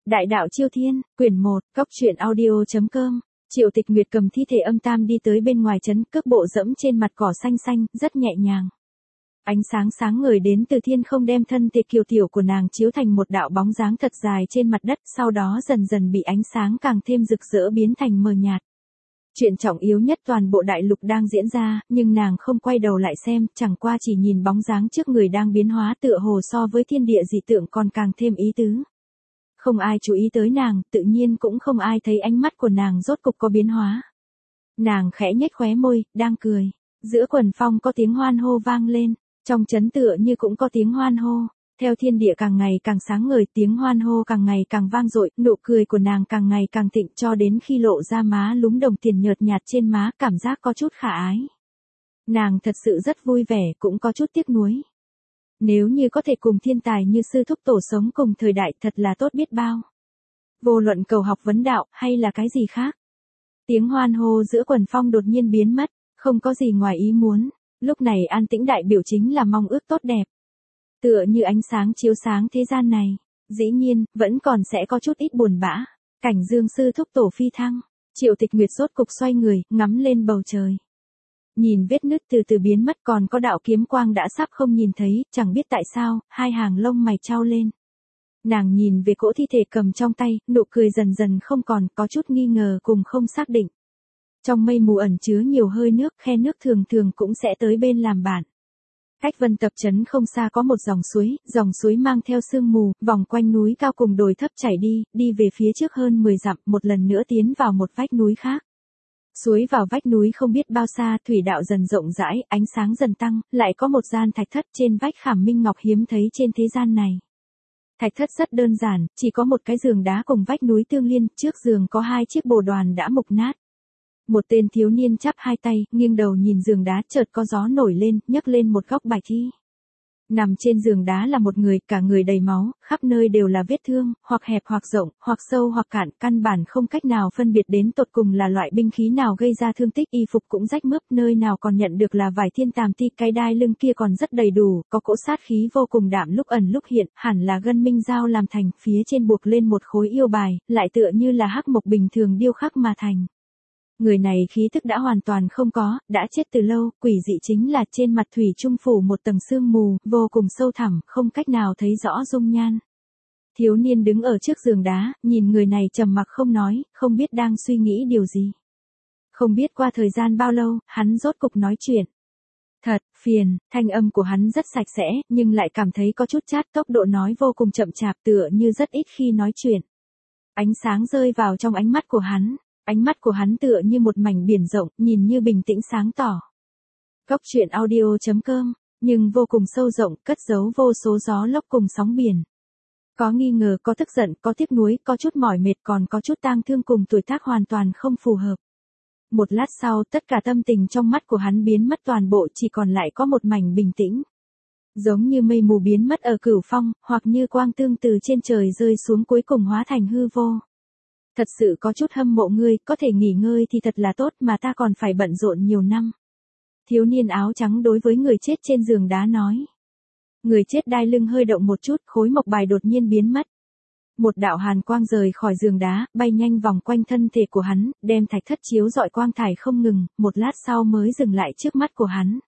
Đại đạo Chiêu Thiên, quyển 1, Cóc truyện audio.com. Triệu Tịch Nguyệt cầm thi thể âm tam đi tới bên ngoài trấn, cước bộ dẫm trên mặt cỏ xanh xanh, rất nhẹ nhàng. Ánh sáng sáng ngời đến từ thiên không đem thân thể kiều tiểu của nàng chiếu thành một đạo bóng dáng thật dài trên mặt đất, sau đó dần dần bị ánh sáng càng thêm rực rỡ biến thành mờ nhạt. Chuyện trọng yếu nhất toàn bộ đại lục đang diễn ra, nhưng nàng không quay đầu lại xem, chẳng qua chỉ nhìn bóng dáng trước người đang biến hóa tựa hồ so với thiên địa dị tượng còn càng thêm ý tứ. Không ai chú ý tới nàng, tự nhiên cũng không ai thấy ánh mắt của nàng rốt cục có biến hóa. Nàng khẽ nhếch khóe môi, đang cười. Giữa quần phong có tiếng hoan hô vang lên, trong trấn tựa như cũng có tiếng hoan hô. Theo thiên địa càng ngày càng sáng ngời, tiếng hoan hô càng ngày càng vang dội, nụ cười của nàng càng ngày càng thịnh cho đến khi lộ ra má lúm đồng tiền nhợt nhạt trên má, cảm giác có chút khả ái. Nàng thật sự rất vui vẻ, cũng có chút tiếc nuối. Nếu như có thể cùng thiên tài như sư thúc tổ sống cùng thời đại thật là tốt biết bao. Vô luận cầu học vấn đạo hay là cái gì khác. Tiếng hoan hô giữa quần phong đột nhiên biến mất, không có gì ngoài ý muốn. Lúc này an tĩnh đại biểu chính là mong ước tốt đẹp. Tựa như ánh sáng chiếu sáng thế gian này. Dĩ nhiên, vẫn còn sẽ có chút ít buồn bã. Cảnh dương sư thúc tổ phi thăng. Triệu Tịch Nguyệt rốt cục xoay người, ngắm lên bầu trời. Nhìn vết nứt từ từ biến mất, còn có đạo kiếm quang đã sắp không nhìn thấy, chẳng biết tại sao, hai hàng lông mày chau lên. Nàng nhìn về cỗ thi thể cầm trong tay, nụ cười dần dần không còn, có chút nghi ngờ cùng không xác định. Trong mây mù ẩn chứa nhiều hơi nước, khe nước thường thường cũng sẽ tới bên làm bạn. Cách Vân Tập trấn không xa có một dòng suối mang theo sương mù, vòng quanh núi cao cùng đồi thấp chảy đi về phía trước hơn 10 dặm, một lần nữa tiến vào một vách núi khác. Suối vào vách núi không biết bao xa, thủy đạo dần rộng rãi, ánh sáng dần tăng, lại có một gian thạch thất trên vách khảm minh ngọc hiếm thấy trên thế gian này. Thạch thất rất đơn giản, chỉ có một cái giường đá cùng vách núi tương liên, trước giường có hai chiếc bồ đoàn đã mục nát. Một tên thiếu niên chắp hai tay, nghiêng đầu nhìn giường đá, chợt có gió nổi lên, nhấc lên một góc bài thi. Nằm trên giường đá là một người, cả người đầy máu, khắp nơi đều là vết thương, hoặc hẹp hoặc rộng, hoặc sâu hoặc cạn, căn bản không cách nào phân biệt đến tột cùng là loại binh khí nào gây ra thương tích, y phục cũng rách mướp, nơi nào còn nhận được là vài thiên tàm ti, cái đai lưng kia còn rất đầy đủ, có cỗ sát khí vô cùng đạm lúc ẩn lúc hiện, hẳn là gân minh dao làm thành, phía trên buộc lên một khối yêu bài, lại tựa như là hắc mộc bình thường điêu khắc mà thành. Người này khí thức đã hoàn toàn không có, đã chết từ lâu, quỷ dị chính là trên mặt thủy trung phủ một tầng sương mù, vô cùng sâu thẳm, không cách nào thấy rõ dung nhan. Thiếu niên đứng ở trước giường đá, nhìn người này trầm mặc không nói, không biết đang suy nghĩ điều gì. Không biết qua thời gian bao lâu, hắn rốt cục nói chuyện. Thật, phiền, thanh âm của hắn rất sạch sẽ, nhưng lại cảm thấy có chút chát, tốc độ nói vô cùng chậm chạp tựa như rất ít khi nói chuyện. Ánh sáng rơi vào trong ánh mắt của hắn. Ánh mắt của hắn tựa như một mảnh biển rộng, nhìn như bình tĩnh sáng tỏ. Cóc truyện audio.com, nhưng vô cùng sâu rộng, cất giấu vô số gió lốc cùng sóng biển. Có nghi ngờ, có tức giận, có tiếc nuối, có chút mỏi mệt, còn có chút tang thương cùng tuổi tác hoàn toàn không phù hợp. Một lát sau, tất cả tâm tình trong mắt của hắn biến mất toàn bộ, chỉ còn lại có một mảnh bình tĩnh. Giống như mây mù biến mất ở cửu phong, hoặc như quang tương từ trên trời rơi xuống cuối cùng hóa thành hư vô. Thật sự có chút hâm mộ ngươi, có thể nghỉ ngơi thì thật là tốt mà ta còn phải bận rộn nhiều năm. Thiếu niên áo trắng đối với người chết trên giường đá nói. Người chết đai lưng hơi động một chút, khối mộc bài đột nhiên biến mất. Một đạo hàn quang rời khỏi giường đá, bay nhanh vòng quanh thân thể của hắn, đem thạch thất chiếu rọi quang thải không ngừng, một lát sau mới dừng lại trước mắt của hắn.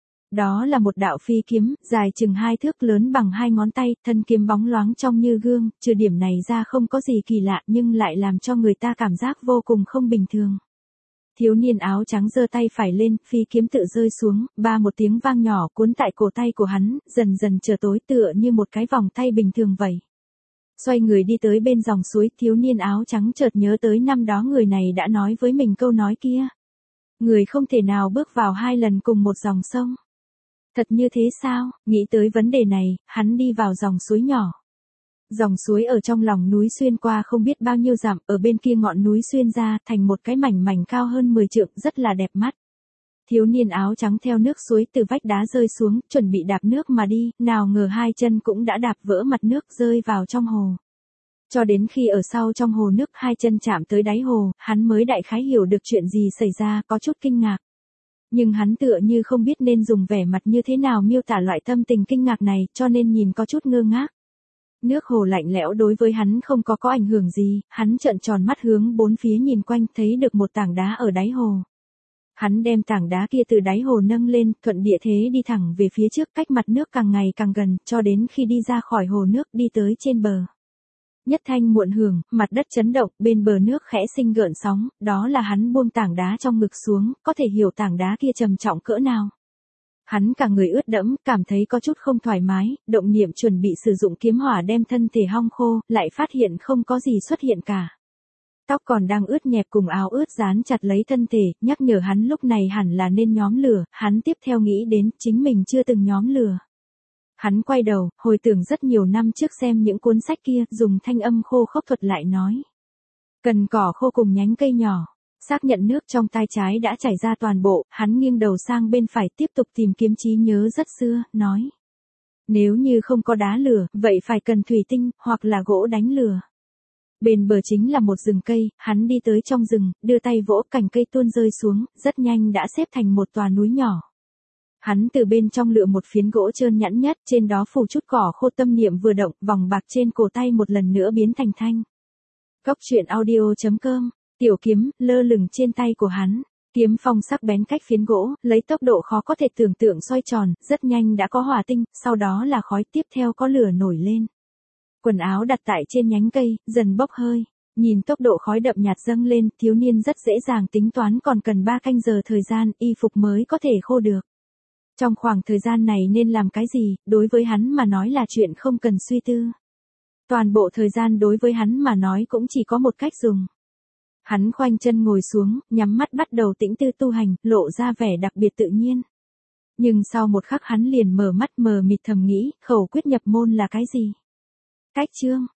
Đó là một đạo phi kiếm, dài chừng 2 thước, lớn bằng 2 ngón tay, thân kiếm bóng loáng trong như gương, trừ điểm này ra không có gì kỳ lạ nhưng lại làm cho người ta cảm giác vô cùng không bình thường. Thiếu niên áo trắng giơ tay phải lên, phi kiếm tự rơi xuống, một tiếng vang nhỏ cuốn tại cổ tay của hắn, dần dần trở tối tựa như một cái vòng tay bình thường vậy. Xoay người đi tới bên dòng suối, thiếu niên áo trắng chợt nhớ tới năm đó người này đã nói với mình câu nói kia. Người không thể nào bước vào 2 lần cùng một dòng sông. Thật như thế sao? Nghĩ tới vấn đề này, hắn đi vào dòng suối nhỏ. Dòng suối ở trong lòng núi xuyên qua không biết bao nhiêu dặm, ở bên kia ngọn núi xuyên ra thành một cái mảnh mảnh cao hơn 10 trượng, rất là đẹp mắt. Thiếu niên áo trắng theo nước suối từ vách đá rơi xuống, chuẩn bị đạp nước mà đi, nào ngờ hai chân cũng đã đạp vỡ mặt nước rơi vào trong hồ. Cho đến khi ở sau trong hồ nước hai chân chạm tới đáy hồ, hắn mới đại khái hiểu được chuyện gì xảy ra, có chút kinh ngạc. Nhưng hắn tựa như không biết nên dùng vẻ mặt như thế nào miêu tả loại tâm tình kinh ngạc này, cho nên nhìn có chút ngơ ngác. Nước hồ lạnh lẽo đối với hắn không có ảnh hưởng gì, hắn trợn tròn mắt hướng bốn phía nhìn quanh thấy được một tảng đá ở đáy hồ. Hắn đem tảng đá kia từ đáy hồ nâng lên, thuận địa thế đi thẳng về phía trước cách mặt nước càng ngày càng gần, cho đến khi đi ra khỏi hồ nước đi tới trên bờ. Nhất thanh muộn hưởng, mặt đất chấn động, bên bờ nước khẽ sinh gợn sóng, đó là hắn buông tảng đá trong ngực xuống, có thể hiểu tảng đá kia trầm trọng cỡ nào. Hắn cả người ướt đẫm, cảm thấy có chút không thoải mái, động niệm chuẩn bị sử dụng kiếm hỏa đem thân thể hong khô, lại phát hiện không có gì xuất hiện cả. Tóc còn đang ướt nhẹp cùng áo ướt dán chặt lấy thân thể, nhắc nhở hắn lúc này hẳn là nên nhóm lửa, hắn tiếp theo nghĩ đến chính mình chưa từng nhóm lửa. Hắn quay đầu, hồi tưởng rất nhiều năm trước xem những cuốn sách kia, dùng thanh âm khô khốc thuật lại nói. Cần cỏ khô cùng nhánh cây nhỏ. Xác nhận nước trong tai trái đã chảy ra toàn bộ, hắn nghiêng đầu sang bên phải tiếp tục tìm kiếm trí nhớ rất xưa, nói. Nếu như không có đá lửa, vậy phải cần thủy tinh, hoặc là gỗ đánh lửa. Bên bờ chính là một rừng cây, hắn đi tới trong rừng, đưa tay vỗ cành cây tuôn rơi xuống, rất nhanh đã xếp thành một tòa núi nhỏ. Hắn từ bên trong lựa một phiến gỗ trơn nhẵn nhất, trên đó phủ chút cỏ khô, tâm niệm vừa động, vòng bạc trên cổ tay một lần nữa biến thành thanh. Cốc truyện audio.com, tiểu kiếm, lơ lửng trên tay của hắn. Kiếm phong sắc bén cách phiến gỗ, lấy tốc độ khó có thể tưởng tượng xoay tròn, rất nhanh đã có hỏa tinh, sau đó là khói, tiếp theo có lửa nổi lên. Quần áo đặt tại trên nhánh cây, dần bốc hơi. Nhìn tốc độ khói đậm nhạt dâng lên, thiếu niên rất dễ dàng tính toán còn cần 3 canh giờ thời gian, y phục mới có thể khô được. Trong khoảng thời gian này nên làm cái gì, đối với hắn mà nói là chuyện không cần suy tư. Toàn bộ thời gian đối với hắn mà nói cũng chỉ có một cách dùng. Hắn khoanh chân ngồi xuống, nhắm mắt bắt đầu tĩnh tư tu hành, lộ ra vẻ đặc biệt tự nhiên. Nhưng sau một khắc hắn liền mở mắt mờ mịt thầm nghĩ, khẩu quyết nhập môn là cái gì? Cách chương